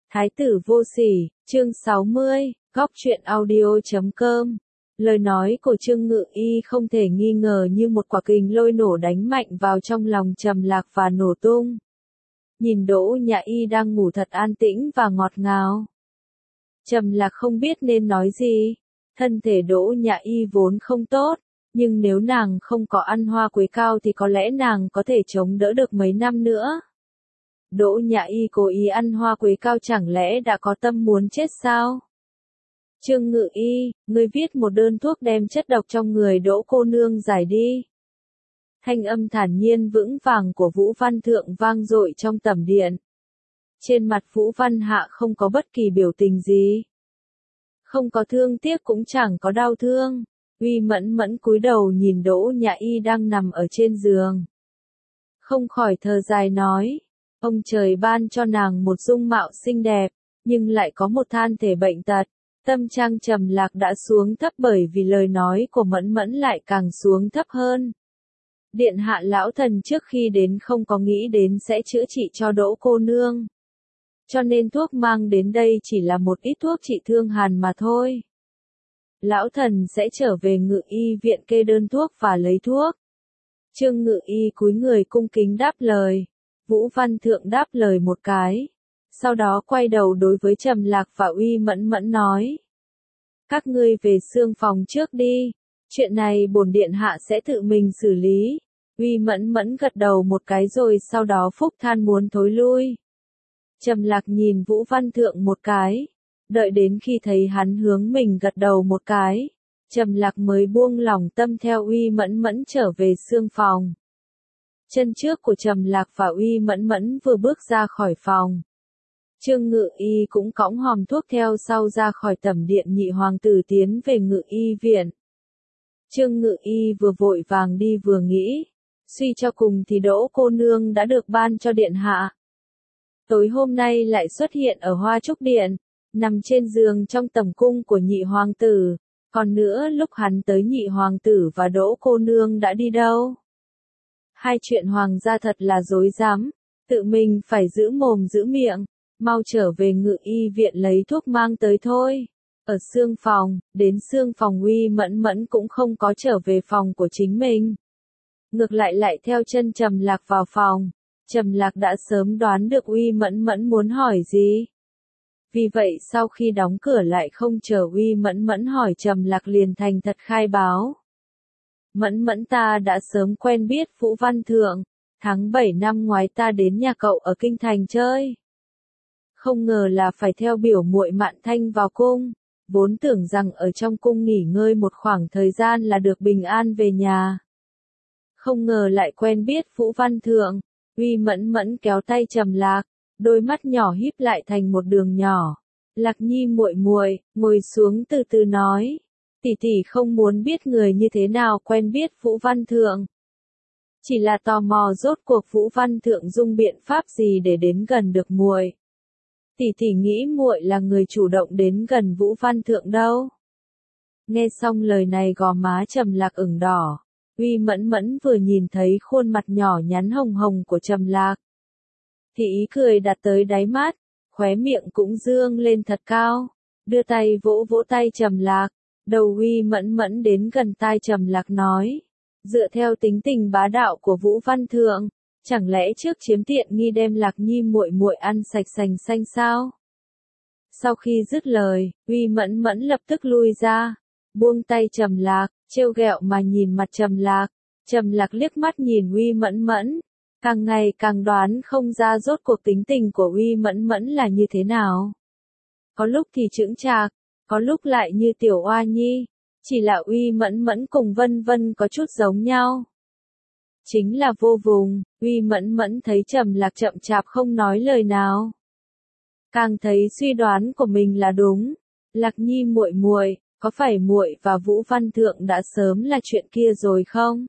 Thái tử vô sỉ, chương 60, góc truyện audio.com. Lời nói của Trương Ngự Y không thể nghi ngờ như một quả kình lôi nổ đánh mạnh vào trong lòng Trầm Lạc và nổ tung. Nhìn Đỗ Nhã Y đang ngủ thật an tĩnh và ngọt ngào. Trầm Lạc không biết nên nói gì. Thân thể Đỗ Nhã Y vốn không tốt, nhưng nếu nàng không có ăn hoa quế cao thì có lẽ nàng có thể chống đỡ được mấy năm nữa. Đỗ Nhã Y cố ý ăn hoa quế cao chẳng lẽ đã có tâm muốn chết sao? Trương Ngự Y, ngươi viết một đơn thuốc đem chất độc trong người Đỗ cô nương giải đi. Thanh âm thản nhiên vững vàng của Vũ Văn Thượng vang dội trong tẩm điện. Trên mặt Vũ Văn Hạ không có bất kỳ biểu tình gì. Không có thương tiếc cũng chẳng có đau thương. Uy Mẫn Mẫn cúi đầu nhìn Đỗ Nhã Y đang nằm ở trên giường. Không khỏi thở dài nói. Ông trời ban cho nàng một dung mạo xinh đẹp, nhưng lại có một than thể bệnh tật. Tâm trạng Trầm Lạc đã xuống thấp bởi vì lời nói của Mẫn Mẫn lại càng xuống thấp hơn. Điện hạ lão thần trước khi đến không có nghĩ đến sẽ chữa trị cho Đỗ cô nương. Cho nên thuốc mang đến đây chỉ là một ít thuốc trị thương hàn mà thôi. Lão thần sẽ trở về Ngự Y viện kê đơn thuốc và lấy thuốc. Trương Ngự Y cúi người cung kính đáp lời. Vũ Văn Thượng đáp lời một cái. Sau đó quay đầu đối với Trầm Lạc và Uy Mẫn Mẫn nói. Các ngươi về xương phòng trước đi. Chuyện này bổn điện hạ sẽ tự mình xử lý. Uy Mẫn Mẫn gật đầu một cái rồi sau đó phúc than muốn thối lui. Trầm Lạc nhìn Vũ Văn Thượng một cái. Đợi đến khi thấy hắn hướng mình gật đầu một cái. Trầm Lạc mới buông lỏng tâm theo Uy Mẫn Mẫn trở về xương phòng. Chân trước của Trầm Lạc và Uy Mẫn Mẫn vừa bước ra khỏi phòng. Trương Ngự Y cũng cõng hòm thuốc theo sau ra khỏi tẩm điện nhị hoàng tử tiến về Ngự Y viện. Trương Ngự Y vừa vội vàng đi vừa nghĩ. Suy cho cùng thì Đỗ cô nương đã được ban cho điện hạ. Tối hôm nay lại xuất hiện ở Hoa Trúc Điện, nằm trên giường trong tẩm cung của nhị hoàng tử. Còn nữa lúc hắn tới nhị hoàng tử và Đỗ cô nương đã đi đâu? Hai chuyện hoàng gia thật là dối rắm, tự mình phải giữ mồm giữ miệng, mau trở về Ngự Y viện lấy thuốc mang tới thôi. Ở xương phòng, đến xương phòng Uy Mẫn Mẫn cũng không có trở về phòng của chính mình. Ngược lại theo chân Trầm Lạc vào phòng. Trầm Lạc đã sớm đoán được Uy Mẫn Mẫn muốn hỏi gì. Vì vậy sau khi đóng cửa lại không chờ Uy Mẫn Mẫn hỏi Trầm Lạc liền thành thật khai báo. Mẫn Mẫn ta đã sớm quen biết Vũ Văn Thượng, tháng 7 năm ngoái ta đến nhà cậu ở Kinh Thành chơi. Không ngờ là phải theo biểu muội Mạn Thanh vào cung, vốn tưởng rằng ở trong cung nghỉ ngơi một khoảng thời gian là được bình an về nhà. Không ngờ lại quen biết Vũ Văn Thượng. Uy Mẫn Mẫn kéo tay Trầm Lạc, đôi mắt nhỏ híp lại thành một đường nhỏ. Lạc Nhi muội muội, ngồi xuống từ từ nói. Tỷ tỷ không muốn biết người như thế nào quen biết Vũ Văn Thượng. Chỉ là tò mò rốt cuộc Vũ Văn Thượng dùng biện pháp gì để đến gần được muội. Tỷ tỷ nghĩ muội là người chủ động đến gần Vũ Văn Thượng đâu. Nghe xong lời này gò má Trầm Lạc ửng đỏ. Uy Mẫn Mẫn vừa nhìn thấy khuôn mặt nhỏ nhắn hồng hồng của Trầm Lạc. Thì ý cười đặt tới đáy mắt, khóe miệng cũng dương lên thật cao. Đưa tay vỗ vỗ tay Trầm Lạc. Đầu Uy Mẫn Mẫn đến gần tai Trầm Lạc nói. Dựa theo tính tình bá đạo của Vũ Văn Thượng, chẳng lẽ trước chiếm tiện nghi đem Lạc Nhi muội muội ăn sạch sành xanh sao? Sau khi dứt lời, Uy Mẫn Mẫn lập tức lui ra, buông tay Trầm Lạc, trêu ghẹo mà nhìn mặt Trầm Lạc. Trầm Lạc liếc mắt nhìn Uy Mẫn Mẫn, càng ngày càng đoán không ra rốt cuộc tính tình của Uy Mẫn Mẫn là như thế nào. Có lúc thì chững chạc, có lúc lại như tiểu oa nhi, chỉ là Uy Mẫn Mẫn cùng Vân Vân có chút giống nhau. Chính là vô vùng. Uy Mẫn Mẫn thấy Trầm Lạc chậm chạp không nói lời nào. Càng thấy suy đoán của mình là đúng. Lạc Nhi muội muội, có phải muội và Vũ Văn Thượng đã sớm là chuyện kia rồi không?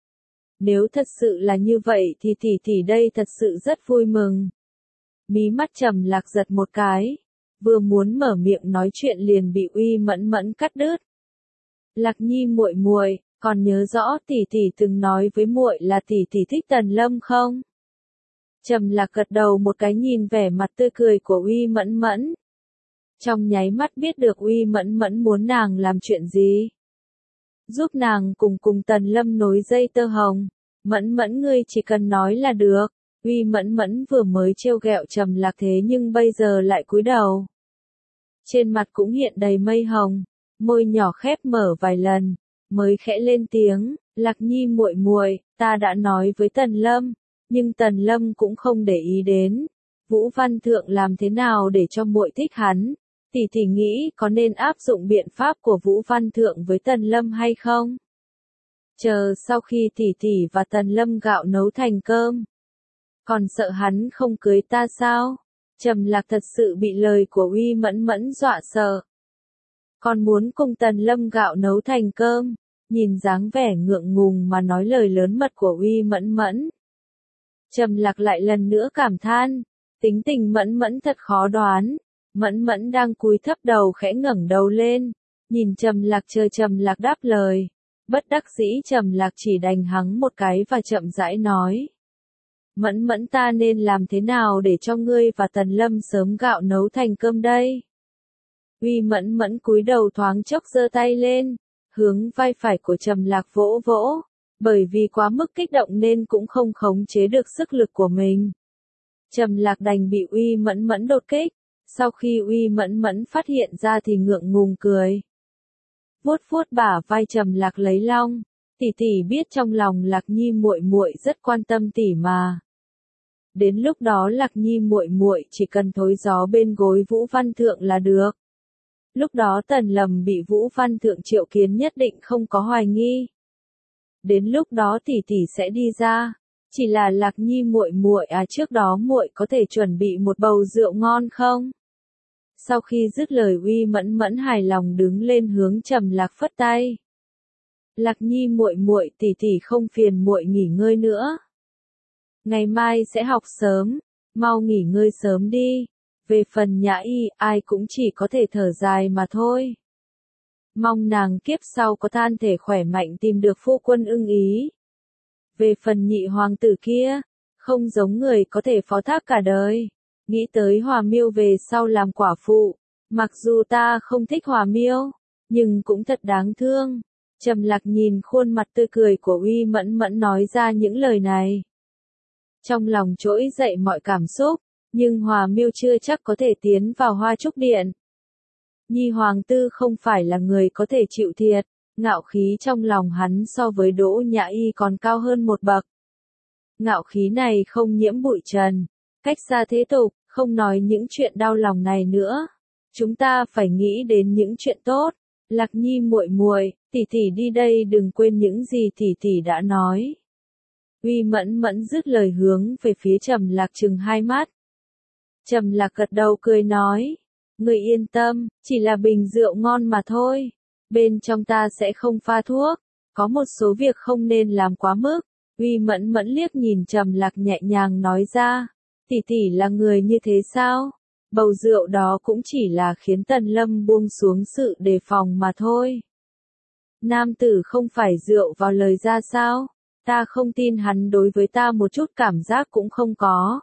Nếu thật sự là như vậy thì tỷ tỷ đây thật sự rất vui mừng. Mí mắt Trầm Lạc giật một cái, vừa muốn mở miệng nói chuyện liền bị Uy Mẫn Mẫn cắt đứt. Lạc Nhi muội muội, còn nhớ rõ tỷ tỷ từng nói với muội là tỷ tỷ thích Tần Lâm không? Trầm Lạc gật đầu một cái nhìn vẻ mặt tươi cười của Uy Mẫn Mẫn. Trong nháy mắt biết được Uy Mẫn Mẫn muốn nàng làm chuyện gì. Giúp nàng cùng Tần Lâm nối dây tơ hồng. Mẫn Mẫn ngươi chỉ cần nói là được. Uy Mẫn Mẫn vừa mới trêu ghẹo Trầm Lạc thế nhưng bây giờ lại cúi đầu. Trên mặt cũng hiện đầy mây hồng, môi nhỏ khép mở vài lần, mới khẽ lên tiếng, Lạc Nhi muội muội, ta đã nói với Tần Lâm, nhưng Tần Lâm cũng không để ý đến. Vũ Văn Thượng làm thế nào để cho muội thích hắn? Tỷ tỷ nghĩ có nên áp dụng biện pháp của Vũ Văn Thượng với Tần Lâm hay không? Chờ sau khi tỷ tỷ và Tần Lâm gạo nấu thành cơm. Còn sợ hắn không cưới ta sao? Trầm Lạc thật sự bị lời của Uy Mẫn Mẫn dọa sợ. Còn muốn cùng Tần Lâm gạo nấu thành cơm, nhìn dáng vẻ ngượng ngùng mà nói lời lớn mật của Uy Mẫn Mẫn. Trầm Lạc lại lần nữa cảm than, tính tình Mẫn Mẫn thật khó đoán. Mẫn Mẫn đang cúi thấp đầu khẽ ngẩng đầu lên, nhìn Trầm Lạc chờ Trầm Lạc đáp lời. Bất đắc dĩ Trầm Lạc chỉ đành hắng một cái và chậm rãi nói. Mẫn Mẫn ta nên làm thế nào để cho ngươi và Tần Lâm sớm gạo nấu thành cơm đây? Uy Mẫn Mẫn cúi đầu thoáng chốc giơ tay lên, hướng vai phải của Trầm Lạc vỗ vỗ, bởi vì quá mức kích động nên cũng không khống chế được sức lực của mình. Trầm Lạc đành bị Uy Mẫn Mẫn đột kích, sau khi Uy Mẫn Mẫn phát hiện ra thì ngượng ngùng cười. Vuốt vuốt bả vai Trầm Lạc lấy long, tỷ tỷ biết trong lòng Lạc Nhi muội muội rất quan tâm tỷ mà. Đến lúc đó Lạc Nhi muội muội chỉ cần thối gió bên gối Vũ Văn Thượng là được. Lúc đó Tần Lâm bị Vũ Văn Thượng triệu kiến nhất định không có hoài nghi. Đến lúc đó tỷ tỷ sẽ đi ra, chỉ là Lạc Nhi muội muội trước đó muội có thể chuẩn bị một bầu rượu ngon không? Sau khi dứt lời Uy Mẫn Mẫn hài lòng đứng lên hướng Trầm Lạc phất tay. Lạc Nhi muội muội tỷ tỷ không phiền muội nghỉ ngơi nữa. Ngày mai sẽ học sớm, mau nghỉ ngơi sớm đi. Về phần Nhã Y, ai cũng chỉ có thể thở dài mà thôi. Mong nàng kiếp sau có thân thể khỏe mạnh tìm được phu quân ưng ý. Về phần nhị hoàng tử kia, không giống người có thể phó thác cả đời. Nghĩ tới Hòa Miêu về sau làm quả phụ, mặc dù ta không thích Hòa Miêu, nhưng cũng thật đáng thương. Trầm Lạc nhìn khuôn mặt tươi cười của Uy Mẫn Mẫn nói ra những lời này. Trong lòng trỗi dậy mọi cảm xúc, nhưng Hòa Miêu chưa chắc có thể tiến vào Hoa Trúc Điện. Nhi hoàng tử không phải là người có thể chịu thiệt, ngạo khí trong lòng hắn so với Đỗ Nhã Y còn cao hơn một bậc. Ngạo khí này không nhiễm bụi trần, cách xa thế tục, không nói những chuyện đau lòng này nữa. Chúng ta phải nghĩ đến những chuyện tốt. Lạc Nhi muội muội, tỷ tỷ đi đây đừng quên những gì tỷ tỷ đã nói. Uy Mẫn Mẫn dứt lời hướng về phía Trầm Lạc trừng hai mắt. Trầm Lạc gật đầu cười nói, người yên tâm, chỉ là bình rượu ngon mà thôi. Bên trong ta sẽ không pha thuốc, có một số việc không nên làm quá mức. Uy Mẫn Mẫn liếc nhìn Trầm Lạc nhẹ nhàng nói ra, tỷ tỷ là người như thế sao? Bầu rượu đó cũng chỉ là khiến Tần Lâm buông xuống sự đề phòng mà thôi. Nam tử không phải rượu vào lời ra sao? Ta không tin hắn đối với ta một chút cảm giác cũng không có.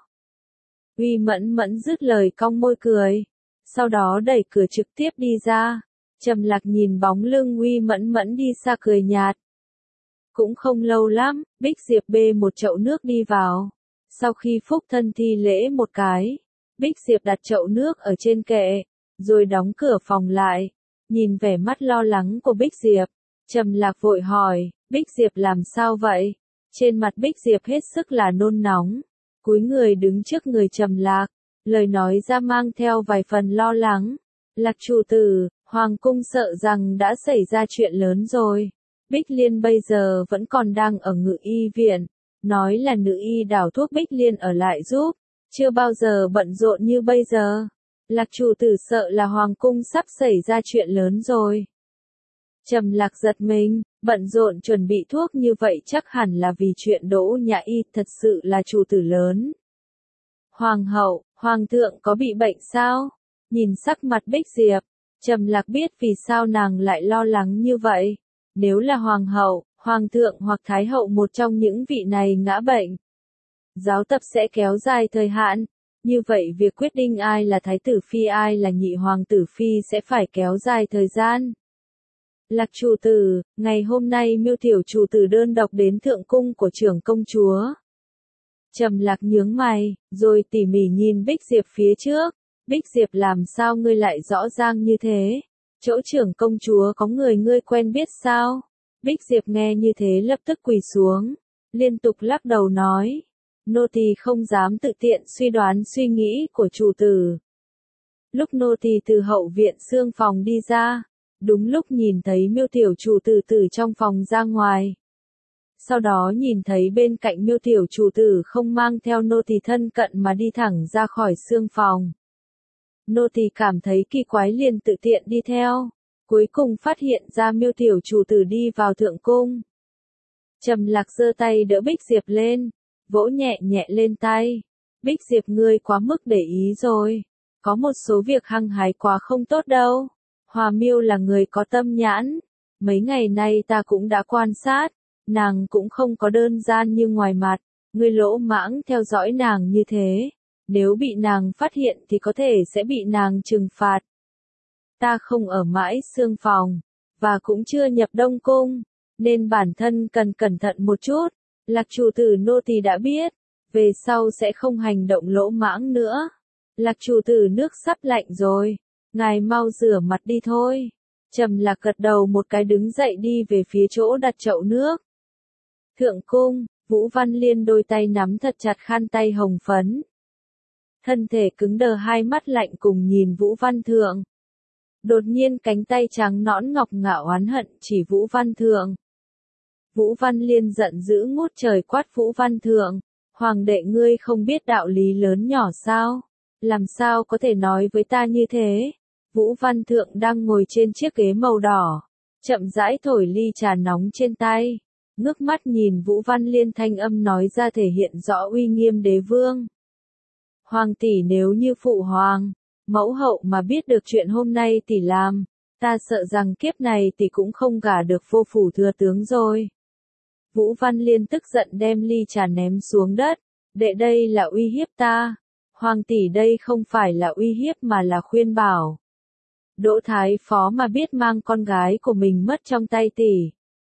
Uy Mẫn Mẫn dứt lời cong môi cười, sau đó đẩy cửa trực tiếp đi ra. Trầm Lạc nhìn bóng lưng Uy Mẫn Mẫn đi xa cười nhạt. Cũng không lâu lắm, Bích Diệp bê một chậu nước đi vào. Sau khi phúc thân thi lễ một cái, Bích Diệp đặt chậu nước ở trên kệ, rồi đóng cửa phòng lại. Nhìn vẻ mắt lo lắng của Bích Diệp, Trầm Lạc vội hỏi, Bích Diệp làm sao vậy? Trên mặt Bích Diệp hết sức là nôn nóng, cúi người đứng trước người Trầm Lạc, lời nói ra mang theo vài phần lo lắng. Lạc chủ tử, Hoàng cung sợ rằng đã xảy ra chuyện lớn rồi. Bích Liên bây giờ vẫn còn đang ở Ngự Y viện, nói là nữ y đảo thuốc Bích Liên ở lại giúp, chưa bao giờ bận rộn như bây giờ. Lạc chủ tử sợ là Hoàng cung sắp xảy ra chuyện lớn rồi. Trầm Lạc giật mình, bận rộn chuẩn bị thuốc như vậy chắc hẳn là vì chuyện Đỗ Nhã Y thật sự là chủ tử lớn. Hoàng hậu, Hoàng thượng có bị bệnh sao? Nhìn sắc mặt Bích Diệp, Trầm Lạc biết vì sao nàng lại lo lắng như vậy. Nếu là Hoàng hậu, Hoàng thượng hoặc Thái hậu một trong những vị này ngã bệnh, Giáo tập sẽ kéo dài thời hạn. Như vậy việc quyết định ai là thái tử phi ai là nhị hoàng tử phi sẽ phải kéo dài thời gian. Lạc chủ tử, ngày hôm nay Miêu tiểu chủ tử đơn độc đến thượng cung của trưởng công chúa. Trầm Lạc nhướng mày, rồi tỉ mỉ nhìn Bích Diệp phía trước. Bích Diệp làm sao ngươi lại rõ ràng như thế? Chỗ trưởng công chúa có người ngươi quen biết sao? Bích Diệp nghe như thế lập tức quỳ xuống, liên tục lắc đầu nói. Nô tỳ không dám tự tiện suy đoán suy nghĩ của chủ tử. Lúc nô tỳ từ hậu viện xương phòng đi ra, đúng lúc nhìn thấy Miêu tiểu chủ tử từ trong phòng ra ngoài. Sau đó nhìn thấy bên cạnh Miêu tiểu chủ tử không mang theo nô tỳ thân cận mà đi thẳng ra khỏi xương phòng. Nô tỳ cảm thấy kỳ quái liền tự tiện đi theo, cuối cùng phát hiện ra Miêu tiểu chủ tử đi vào thượng cung. Trầm Lạc giơ tay đỡ Bích Diệp lên, vỗ nhẹ nhẹ lên tay. Bích Diệp ngươi quá mức để ý rồi, có một số việc hăng hái quá không tốt đâu. Hòa Miêu là người có tâm nhãn, mấy ngày nay ta cũng đã quan sát, nàng cũng không có đơn giản như ngoài mặt, ngươi lỗ mãng theo dõi nàng như thế. Nếu bị nàng phát hiện thì có thể sẽ bị nàng trừng phạt. Ta không ở mãi xương phòng, và cũng chưa nhập Đông Cung, nên bản thân cần cẩn thận một chút. Lạc chủ tử nô tỳ đã biết, về sau sẽ không hành động lỗ mãng nữa. Lạc chủ tử nước sắp lạnh rồi, ngài mau rửa mặt đi thôi. Trầm Lạc gật đầu một cái đứng dậy đi về phía chỗ đặt chậu nước. Thượng cung, Vũ Văn Liên đôi tay nắm thật chặt khăn tay hồng phấn. Thân thể cứng đờ hai mắt lạnh cùng nhìn Vũ Văn Thượng. Đột nhiên cánh tay trắng nõn ngọc ngạo oán hận chỉ Vũ Văn Thượng. Vũ Văn Liên giận dữ ngút trời quát Vũ Văn Thượng. Hoàng đệ ngươi không biết đạo lý lớn nhỏ sao? Làm sao có thể nói với ta như thế? Vũ Văn Thượng đang ngồi trên chiếc ghế màu đỏ, chậm rãi thổi ly trà nóng trên tay. Ngước mắt nhìn Vũ Văn Liên thanh âm nói ra thể hiện rõ uy nghiêm đế vương. Hoàng tỷ nếu như phụ hoàng, mẫu hậu mà biết được chuyện hôm nay tỷ làm, ta sợ rằng kiếp này tỷ cũng không gả được vô phủ thừa tướng rồi. Vũ Văn Liên tức giận đem ly trà ném xuống đất, đệ đây là uy hiếp ta. Hoàng tỷ đây không phải là uy hiếp mà là khuyên bảo. Đỗ Thái Phó mà biết mang con gái của mình mất trong tay tỷ.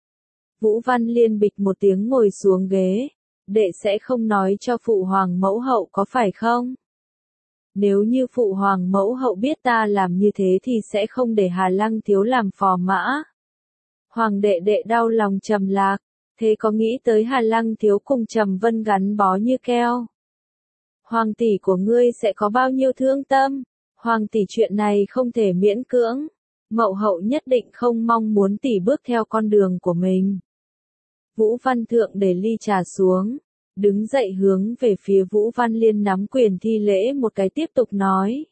Vũ Văn Liên bịch một tiếng ngồi xuống ghế. Đệ sẽ không nói cho phụ hoàng mẫu hậu có phải không? Nếu như phụ hoàng mẫu hậu biết ta làm như thế thì sẽ không để Hà Lăng thiếu làm phò mã. Hoàng đệ đệ đau lòng Trầm Lạc, thế có nghĩ tới Hà Lăng thiếu cùng Trầm Vân gắn bó như keo? Hoàng tỷ của ngươi sẽ có bao nhiêu thương tâm? Hoàng tỷ chuyện này không thể miễn cưỡng. Mậu hậu nhất định không mong muốn tỷ bước theo con đường của mình. Vũ Văn Thượng để ly trà xuống, đứng dậy hướng về phía Vũ Văn Liên nắm quyền thi lễ một cái tiếp tục nói.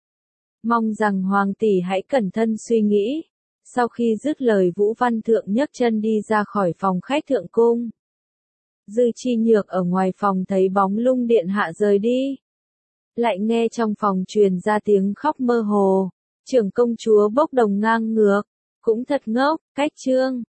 Mong rằng Hoàng tỷ hãy cẩn thận suy nghĩ. Sau khi dứt lời Vũ Văn Thượng nhấc chân đi ra khỏi phòng khách thượng cung. Dư Chi Nhược ở ngoài phòng thấy bóng lung điện hạ rời đi. Lại nghe trong phòng truyền ra tiếng khóc mơ hồ. Trưởng công chúa bốc đồng ngang ngược. Cũng thật ngốc, cách trương.